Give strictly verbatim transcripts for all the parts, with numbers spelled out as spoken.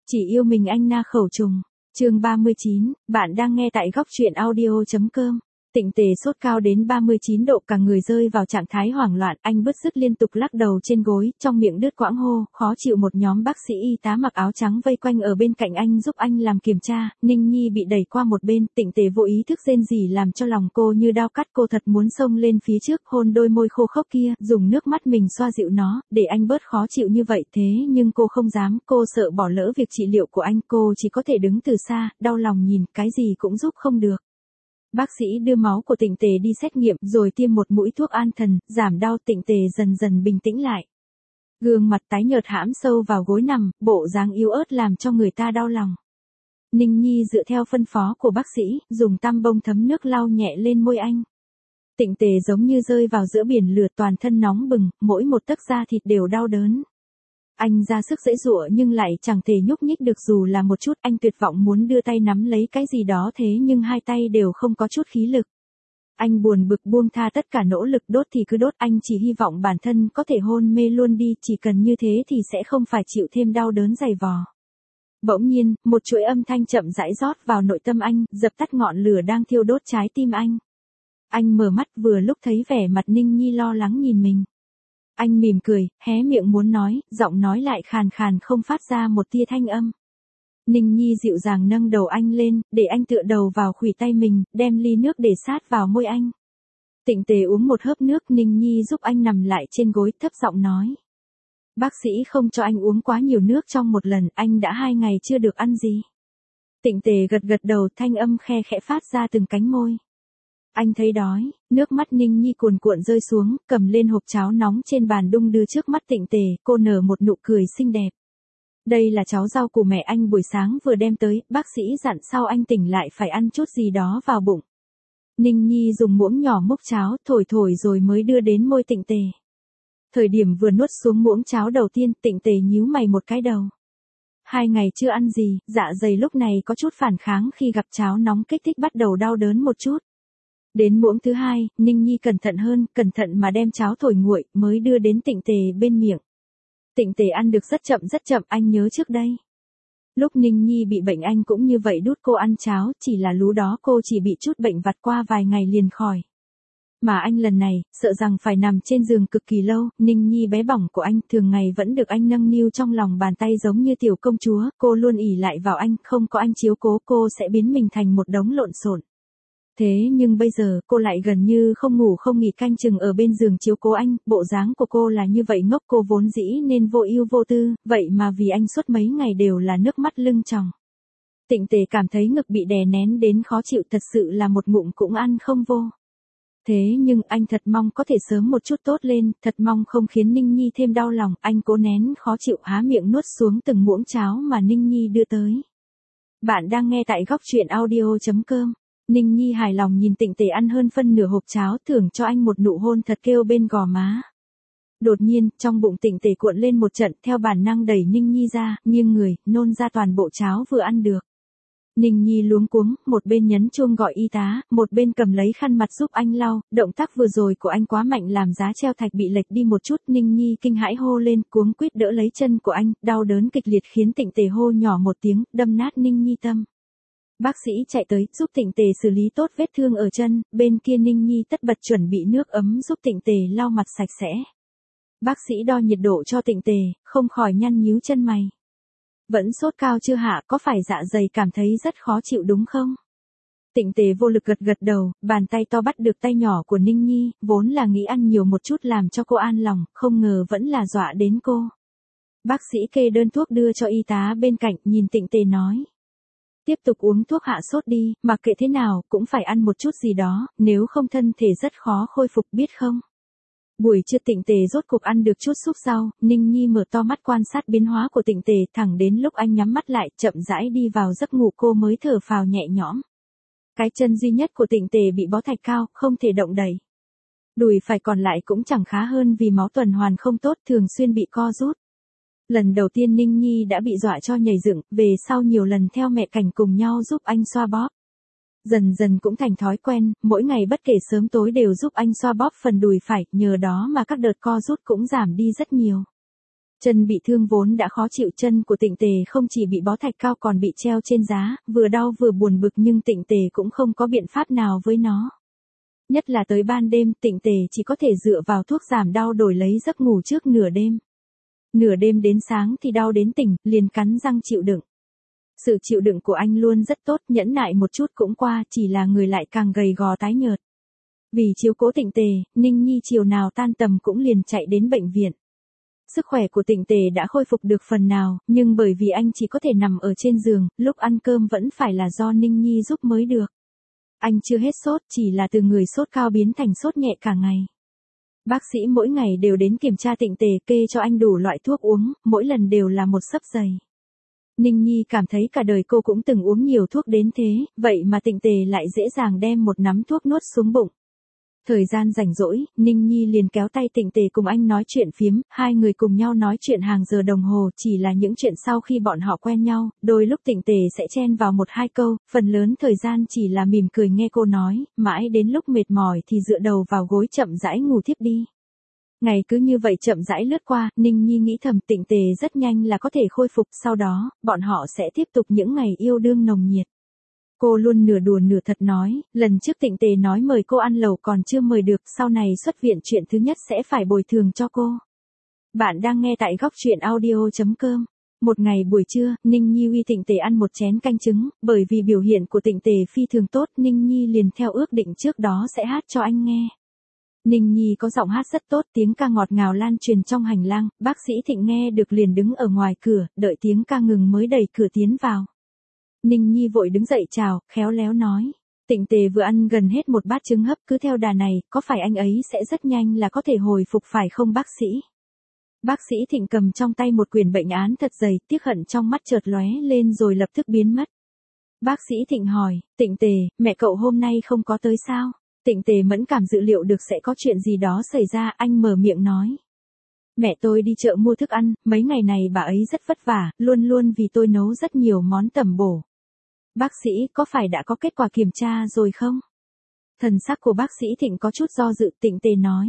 Chỉ yêu mình anh na khẩu trùng. Chương ba mươi chín, bạn đang nghe tại góc truyện audio.com. Tịnh Tề sốt cao đến ba mươi chín độ, cả người rơi vào trạng thái hoảng loạn, anh bứt rứt liên tục lắc đầu trên gối, trong miệng đứt quãng hô, khó chịu. Một nhóm bác sĩ y tá mặc áo trắng vây quanh ở bên cạnh anh giúp anh làm kiểm tra. Ninh Nhi bị đẩy qua một bên, Tịnh Tề vô ý thức rên rỉ làm cho lòng cô như đao cắt, cô thật muốn xông lên phía trước, hôn đôi môi khô khốc kia, dùng nước mắt mình xoa dịu nó, để anh bớt khó chịu như vậy. Thế nhưng cô không dám, cô sợ bỏ lỡ việc trị liệu của anh, cô chỉ có thể đứng từ xa, đau lòng nhìn, cái gì cũng giúp không được. Bác sĩ đưa máu của Tịnh Tề đi xét nghiệm, rồi tiêm một mũi thuốc an thần, giảm đau. Tịnh Tề dần dần bình tĩnh lại. Gương mặt tái nhợt hãm sâu vào gối nằm, bộ dáng yếu ớt làm cho người ta đau lòng. Ninh Nhi dựa theo phân phó của bác sĩ, dùng tăm bông thấm nước lau nhẹ lên môi anh. Tịnh Tề giống như rơi vào giữa biển lửa, toàn thân nóng bừng, mỗi một tấc da thịt đều đau đớn. Anh ra sức giãy giụa nhưng lại chẳng thể nhúc nhích được dù là một chút, anh tuyệt vọng muốn đưa tay nắm lấy cái gì đó, thế nhưng hai tay đều không có chút khí lực. Anh buồn bực buông tha tất cả nỗ lực, đốt thì cứ đốt, anh chỉ hy vọng bản thân có thể hôn mê luôn đi, chỉ cần như thế thì sẽ không phải chịu thêm đau đớn dày vò. Bỗng nhiên, một chuỗi âm thanh chậm rãi rót vào nội tâm anh, dập tắt ngọn lửa đang thiêu đốt trái tim anh. Anh mở mắt vừa lúc thấy vẻ mặt Ninh Nhi lo lắng nhìn mình. Anh mỉm cười, hé miệng muốn nói, giọng nói lại khàn khàn không phát ra một tia thanh âm. Ninh Nhi dịu dàng nâng đầu anh lên, để anh tựa đầu vào khuỷu tay mình, đem ly nước để sát vào môi anh. Tịnh Tề uống một hớp nước, Ninh Nhi giúp anh nằm lại trên gối, thấp giọng nói. Bác sĩ không cho anh uống quá nhiều nước trong một lần, anh đã hai ngày chưa được ăn gì. Tịnh Tề gật gật đầu, thanh âm khe khẽ phát ra từng cánh môi. Anh thấy đói, nước mắt Ninh Nhi cuồn cuộn rơi xuống, cầm lên hộp cháo nóng trên bàn đung đưa trước mắt Tịnh Tề, cô nở một nụ cười xinh đẹp. Đây là cháo rau của mẹ anh buổi sáng vừa đem tới, bác sĩ dặn sau anh tỉnh lại phải ăn chút gì đó vào bụng. Ninh Nhi dùng muỗng nhỏ múc cháo, thổi thổi rồi mới đưa đến môi Tịnh Tề. Thời điểm vừa nuốt xuống muỗng cháo đầu tiên, Tịnh Tề nhíu mày một cái đầu. Hai ngày chưa ăn gì, dạ dày lúc này có chút phản kháng, khi gặp cháo nóng kích thích bắt đầu đau đớn một chút. Đến muỗng thứ hai, Ninh Nhi cẩn thận hơn, cẩn thận mà đem cháo thổi nguội, mới đưa đến Tịnh Tề bên miệng. Tịnh Tề ăn được rất chậm rất chậm, anh nhớ trước đây. Lúc Ninh Nhi bị bệnh anh cũng như vậy, đút cô ăn cháo, chỉ là lú đó cô chỉ bị chút bệnh vặt, qua vài ngày liền khỏi. Mà anh lần này, sợ rằng phải nằm trên giường cực kỳ lâu. Ninh Nhi bé bỏng của anh, thường ngày vẫn được anh nâng niu trong lòng bàn tay giống như tiểu công chúa, cô luôn ỷ lại vào anh, không có anh chiếu cố cô sẽ biến mình thành một đống lộn xộn. Thế nhưng bây giờ, cô lại gần như không ngủ không nghỉ canh chừng ở bên giường chiếu cố anh, bộ dáng của cô là như vậy ngốc, cô vốn dĩ nên vô ưu vô tư, vậy mà vì anh suốt mấy ngày đều là nước mắt lưng tròng. Tịnh Tề cảm thấy ngực bị đè nén đến khó chịu, thật sự là một ngụm cũng ăn không vô. Thế nhưng anh thật mong có thể sớm một chút tốt lên, thật mong không khiến Ninh Nhi thêm đau lòng, anh cố nén khó chịu há miệng nuốt xuống từng muỗng cháo mà Ninh Nhi đưa tới. Bạn đang nghe tại góc truyện audio.com. Ninh Nhi hài lòng nhìn Tịnh Tề ăn hơn phân nửa hộp cháo, thưởng cho anh một nụ hôn thật kêu bên gò má. Đột nhiên, trong bụng Tịnh Tề cuộn lên một trận, theo bản năng đẩy Ninh Nhi ra, nghiêng người, nôn ra toàn bộ cháo vừa ăn được. Ninh Nhi luống cuống, một bên nhấn chuông gọi y tá, một bên cầm lấy khăn mặt giúp anh lau, động tác vừa rồi của anh quá mạnh làm giá treo thạch bị lệch đi một chút. Ninh Nhi kinh hãi hô lên, cuống quýt đỡ lấy chân của anh, đau đớn kịch liệt khiến Tịnh Tề hô nhỏ một tiếng, đâm nát Ninh Nhi tâm. Bác sĩ chạy tới, giúp Tịnh Tề xử lý tốt vết thương ở chân, bên kia Ninh Nhi tất bật chuẩn bị nước ấm giúp Tịnh Tề lau mặt sạch sẽ. Bác sĩ đo nhiệt độ cho Tịnh Tề, không khỏi nhăn nhíu chân mày. Vẫn sốt cao chưa hạ, có phải dạ dày cảm thấy rất khó chịu đúng không? Tịnh Tề vô lực gật gật đầu, bàn tay to bắt được tay nhỏ của Ninh Nhi, vốn là nghĩ ăn nhiều một chút làm cho cô an lòng, không ngờ vẫn là dọa đến cô. Bác sĩ kê đơn thuốc đưa cho y tá bên cạnh, nhìn Tịnh Tề nói. Tiếp tục uống thuốc hạ sốt đi, mặc kệ thế nào, cũng phải ăn một chút gì đó, nếu không thân thể rất khó khôi phục biết không? Buổi trưa Tịnh Tề rốt cuộc ăn được chút súp rau, Ninh Nhi mở to mắt quan sát biến hóa của Tịnh Tề, thẳng đến lúc anh nhắm mắt lại, chậm rãi đi vào giấc ngủ cô mới thở phào nhẹ nhõm. Cái chân duy nhất của Tịnh Tề bị bó thạch cao, không thể động đậy. Đùi phải còn lại cũng chẳng khá hơn vì máu tuần hoàn không tốt, thường xuyên bị co rút. Lần đầu tiên Ninh Nhi đã bị dọa cho nhảy dựng, về sau nhiều lần theo mẹ Cảnh cùng nhau giúp anh xoa bóp. Dần dần cũng thành thói quen, mỗi ngày bất kể sớm tối đều giúp anh xoa bóp phần đùi phải, nhờ đó mà các đợt co rút cũng giảm đi rất nhiều. Chân bị thương vốn đã khó chịu, chân của Tịnh Tề không chỉ bị bó thạch cao còn bị treo trên giá, vừa đau vừa buồn bực nhưng Tịnh Tề cũng không có biện pháp nào với nó. Nhất là tới ban đêm, Tịnh Tề chỉ có thể dựa vào thuốc giảm đau đổi lấy giấc ngủ trước nửa đêm. Nửa đêm đến sáng thì đau đến tỉnh, liền cắn răng chịu đựng. Sự chịu đựng của anh luôn rất tốt, nhẫn nại một chút cũng qua, chỉ là người lại càng gầy gò tái nhợt. Vì chiếu cố Tịnh Tề, Ninh Nhi chiều nào tan tầm cũng liền chạy đến bệnh viện. Sức khỏe của Tịnh Tề đã khôi phục được phần nào, nhưng bởi vì anh chỉ có thể nằm ở trên giường, lúc ăn cơm vẫn phải là do Ninh Nhi giúp mới được. Anh chưa hết sốt, chỉ là từ người sốt cao biến thành sốt nhẹ cả ngày. Bác sĩ mỗi ngày đều đến kiểm tra Tịnh Tề, kê cho anh đủ loại thuốc uống, mỗi lần đều là một xấp dày. Ninh Nhi cảm thấy cả đời cô cũng từng uống nhiều thuốc đến thế, vậy mà Tịnh Tề lại dễ dàng đem một nắm thuốc nuốt xuống bụng. Thời gian rảnh rỗi, Ninh Nhi liền kéo tay Tịnh Tề cùng anh nói chuyện phiếm, hai người cùng nhau nói chuyện hàng giờ đồng hồ, chỉ là những chuyện sau khi bọn họ quen nhau, đôi lúc Tịnh Tề sẽ chen vào một hai câu, phần lớn thời gian chỉ là mỉm cười nghe cô nói, mãi đến lúc mệt mỏi thì dựa đầu vào gối chậm rãi ngủ thiếp đi. Ngày cứ như vậy chậm rãi lướt qua, Ninh Nhi nghĩ thầm Tịnh Tề rất nhanh là có thể khôi phục, sau đó, bọn họ sẽ tiếp tục những ngày yêu đương nồng nhiệt. Cô luôn nửa đùa nửa thật nói, lần trước Tịnh Tề nói mời cô ăn lẩu còn chưa mời được, sau này xuất viện chuyện thứ nhất sẽ phải bồi thường cho cô. Bạn đang nghe tại góc truyện audio chấm com. Một ngày buổi trưa, Ninh Nhi uy Tịnh Tề ăn một chén canh trứng, bởi vì biểu hiện của Tịnh Tề phi thường tốt, Ninh Nhi liền theo ước định trước đó sẽ hát cho anh nghe. Ninh Nhi có giọng hát rất tốt, tiếng ca ngọt ngào lan truyền trong hành lang, bác sĩ Thịnh nghe được liền đứng ở ngoài cửa, đợi tiếng ca ngừng mới đẩy cửa tiến vào. Ninh Nhi vội đứng dậy chào, khéo léo nói. Tịnh Tề vừa ăn gần hết một bát trứng hấp, cứ theo đà này, có phải anh ấy sẽ rất nhanh là có thể hồi phục phải không bác sĩ? Bác sĩ Thịnh cầm trong tay một quyển bệnh án thật dày, tiếc hận trong mắt chợt lóe lên rồi lập tức biến mất. Bác sĩ Thịnh hỏi, Tịnh Tề, mẹ cậu hôm nay không có tới sao? Tịnh Tề mẫn cảm dự liệu được sẽ có chuyện gì đó xảy ra, anh mở miệng nói. Mẹ tôi đi chợ mua thức ăn, mấy ngày này bà ấy rất vất vả, luôn luôn vì tôi nấu rất nhiều món tẩm bổ. Bác sĩ, có phải đã có kết quả kiểm tra rồi không? Thần sắc của bác sĩ Thịnh có chút do dự, Tịnh Tề nói.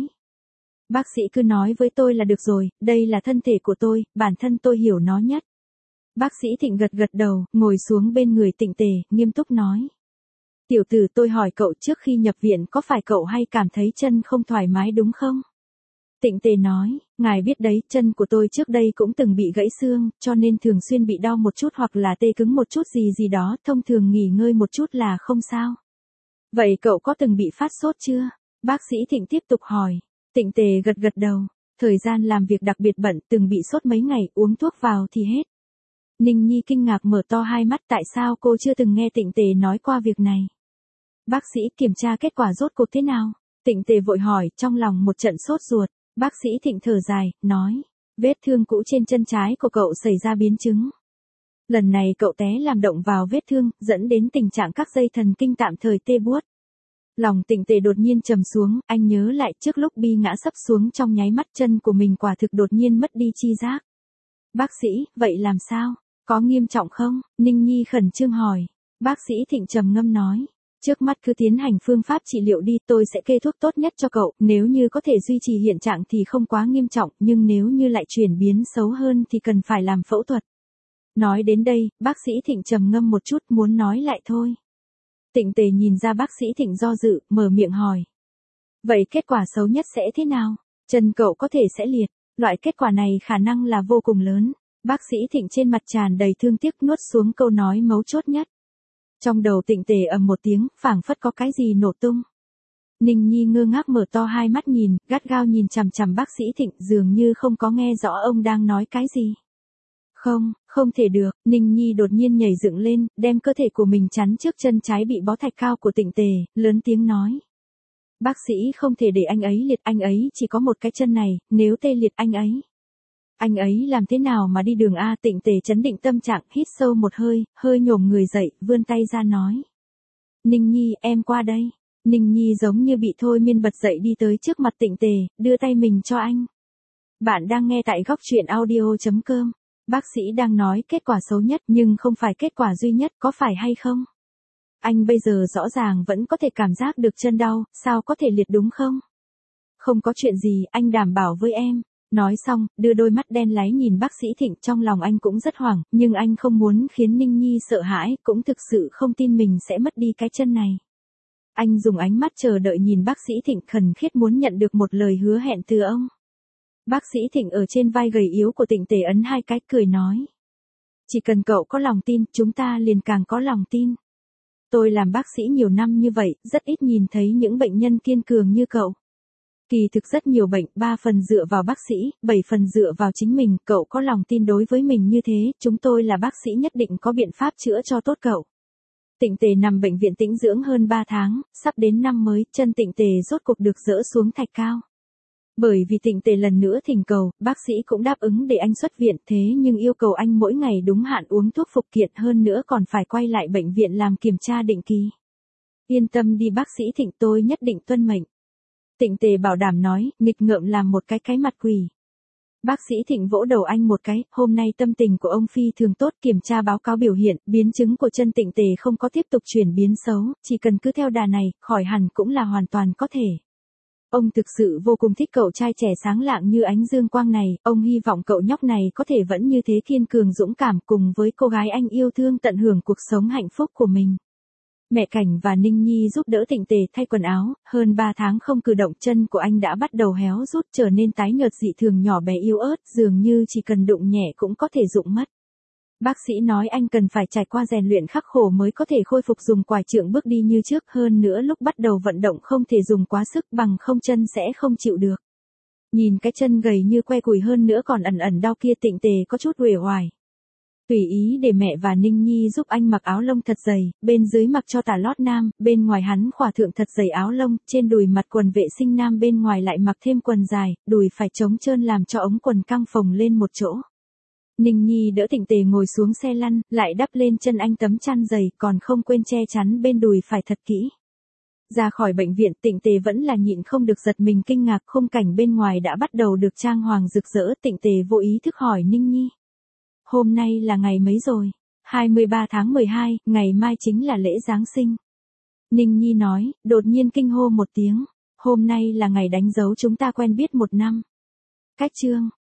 Bác sĩ cứ nói với tôi là được rồi, đây là thân thể của tôi, bản thân tôi hiểu nó nhất. Bác sĩ Thịnh gật gật đầu, ngồi xuống bên người Tịnh Tề, nghiêm túc nói. Tiểu tử, tôi hỏi cậu trước khi nhập viện có phải cậu hay cảm thấy chân không thoải mái đúng không? Tịnh Tề nói, ngài biết đấy, chân của tôi trước đây cũng từng bị gãy xương, cho nên thường xuyên bị đau một chút hoặc là tê cứng một chút gì gì đó, thông thường nghỉ ngơi một chút là không sao. Vậy cậu có từng bị phát sốt chưa? Bác sĩ Thịnh tiếp tục hỏi. Tịnh Tề gật gật đầu, thời gian làm việc đặc biệt bận, từng bị sốt mấy ngày, uống thuốc vào thì hết. Ninh Nhi kinh ngạc mở to hai mắt, tại sao cô chưa từng nghe Tịnh Tề nói qua việc này? Bác sĩ kiểm tra kết quả rốt cuộc thế nào? Tịnh Tề vội hỏi, trong lòng một trận sốt ruột. Bác sĩ Thịnh thở dài, nói, vết thương cũ trên chân trái của cậu xảy ra biến chứng. Lần này cậu té làm động vào vết thương, dẫn đến tình trạng các dây thần kinh tạm thời tê buốt. Lòng Tịnh Tề đột nhiên trầm xuống, anh nhớ lại trước lúc bi ngã sấp xuống trong nháy mắt chân của mình quả thực đột nhiên mất đi chi giác. Bác sĩ, vậy làm sao? Có nghiêm trọng không? Ninh Nhi khẩn trương hỏi. Bác sĩ Thịnh trầm ngâm nói. Trước mắt cứ tiến hành phương pháp trị liệu đi, tôi sẽ kê thuốc tốt nhất cho cậu, nếu như có thể duy trì hiện trạng thì không quá nghiêm trọng, nhưng nếu như lại chuyển biến xấu hơn thì cần phải làm phẫu thuật. Nói đến đây, bác sĩ Thịnh trầm ngâm một chút muốn nói lại thôi. Tịnh Tề nhìn ra bác sĩ Thịnh do dự, mở miệng hỏi. Vậy kết quả xấu nhất sẽ thế nào? Chân cậu có thể sẽ liệt, loại kết quả này khả năng là vô cùng lớn. Bác sĩ Thịnh trên mặt tràn đầy thương tiếc nuốt xuống câu nói mấu chốt nhất. Trong đầu Tịnh Tề ầm một tiếng, phảng phất có cái gì nổ tung. Ninh Nhi ngơ ngác mở to hai mắt nhìn, gắt gao nhìn chằm chằm bác sĩ Thịnh, dường như không có nghe rõ ông đang nói cái gì. Không, không thể được, Ninh Nhi đột nhiên nhảy dựng lên, đem cơ thể của mình chắn trước chân trái bị bó thạch cao của Tịnh Tề, lớn tiếng nói. Bác sĩ không thể để anh ấy liệt, anh ấy chỉ có một cái chân này, nếu tê liệt anh ấy. Anh ấy làm thế nào mà đi đường A? Tịnh Tề chấn định tâm trạng, hít sâu một hơi, hơi nhổm người dậy, vươn tay ra nói. Ninh Nhi, em qua đây. Ninh Nhi giống như bị thôi miên bật dậy đi tới trước mặt Tịnh Tề, đưa tay mình cho anh. Bạn đang nghe tại góc truyện audio chấm com. Bác sĩ đang nói kết quả xấu nhất nhưng không phải kết quả duy nhất, có phải hay không? Anh bây giờ rõ ràng vẫn có thể cảm giác được chân đau, sao có thể liệt đúng không? Không có chuyện gì, anh đảm bảo với em. Nói xong, đưa đôi mắt đen láy nhìn bác sĩ Thịnh, trong lòng anh cũng rất hoảng, nhưng anh không muốn khiến Ninh Nhi sợ hãi, cũng thực sự không tin mình sẽ mất đi cái chân này. Anh dùng ánh mắt chờ đợi nhìn bác sĩ Thịnh, khẩn khiết muốn nhận được một lời hứa hẹn từ ông. Bác sĩ Thịnh ở trên vai gầy yếu của Tịnh Tề ấn hai cái, cười nói. Chỉ cần cậu có lòng tin, chúng ta liền càng có lòng tin. Tôi làm bác sĩ nhiều năm như vậy, rất ít nhìn thấy những bệnh nhân kiên cường như cậu. Kỳ thực rất nhiều bệnh, ba phần dựa vào bác sĩ, bảy phần dựa vào chính mình, cậu có lòng tin đối với mình như thế, chúng tôi là bác sĩ nhất định có biện pháp chữa cho tốt cậu. Tịnh Tề nằm bệnh viện tĩnh dưỡng hơn ba tháng, sắp đến năm mới, chân Tịnh Tề rốt cuộc được dỡ xuống thạch cao. Bởi vì Tịnh Tề lần nữa thỉnh cầu, bác sĩ cũng đáp ứng để anh xuất viện, thế nhưng yêu cầu anh mỗi ngày đúng hạn uống thuốc phục kiện, hơn nữa còn phải quay lại bệnh viện làm kiểm tra định kỳ. Yên tâm đi bác sĩ Thịnh, tôi nhất định tuân mệnh. Tịnh Tề bảo đảm nói, nghịch ngợm làm một cái cái mặt quỷ. Bác sĩ Thịnh vỗ đầu anh một cái, hôm nay tâm tình của ông phi thường tốt, kiểm tra báo cáo biểu hiện, biến chứng của chân Tịnh Tề không có tiếp tục chuyển biến xấu, chỉ cần cứ theo đà này, khỏi hẳn cũng là hoàn toàn có thể. Ông thực sự vô cùng thích cậu trai trẻ sáng lạng như ánh dương quang này, ông hy vọng cậu nhóc này có thể vẫn như thế kiên cường dũng cảm cùng với cô gái anh yêu thương tận hưởng cuộc sống hạnh phúc của mình. Mẹ Cảnh và Ninh Nhi giúp đỡ Tịnh Tề thay quần áo, hơn ba tháng không cử động, chân của anh đã bắt đầu héo rút, trở nên tái nhợt dị thường, nhỏ bé yếu ớt, dường như chỉ cần đụng nhẹ cũng có thể rụng mất. Bác sĩ nói anh cần phải trải qua rèn luyện khắc khổ mới có thể khôi phục dùng quải trượng bước đi như trước, hơn nữa lúc bắt đầu vận động không thể dùng quá sức, bằng không chân sẽ không chịu được. Nhìn cái chân gầy như que củi, hơn nữa còn ẩn ẩn đau kia, Tịnh Tề có chút uể oải. Tùy ý để mẹ và Ninh Nhi giúp anh mặc áo lông thật dày, bên dưới mặc cho tà lót nam, bên ngoài hắn khỏa thượng thật dày áo lông, trên đùi mặc quần vệ sinh nam, bên ngoài lại mặc thêm quần dài, đùi phải trống trơn làm cho ống quần căng phồng lên một chỗ. Ninh Nhi đỡ Tịnh Tề ngồi xuống xe lăn, lại đắp lên chân anh tấm chăn dày, còn không quên che chắn bên đùi phải thật kỹ. Ra khỏi bệnh viện, Tịnh Tề vẫn là nhịn không được giật mình kinh ngạc, khung cảnh bên ngoài đã bắt đầu được trang hoàng rực rỡ. Tịnh Tề vô ý thức hỏi Ninh Nhi. Hôm nay là ngày mấy rồi? hai mươi ba tháng mười hai, ngày mai chính là lễ Giáng sinh. Ninh Nhi nói, đột nhiên kinh hô một tiếng. Hôm nay là ngày đánh dấu chúng ta quen biết một năm. Cách chương.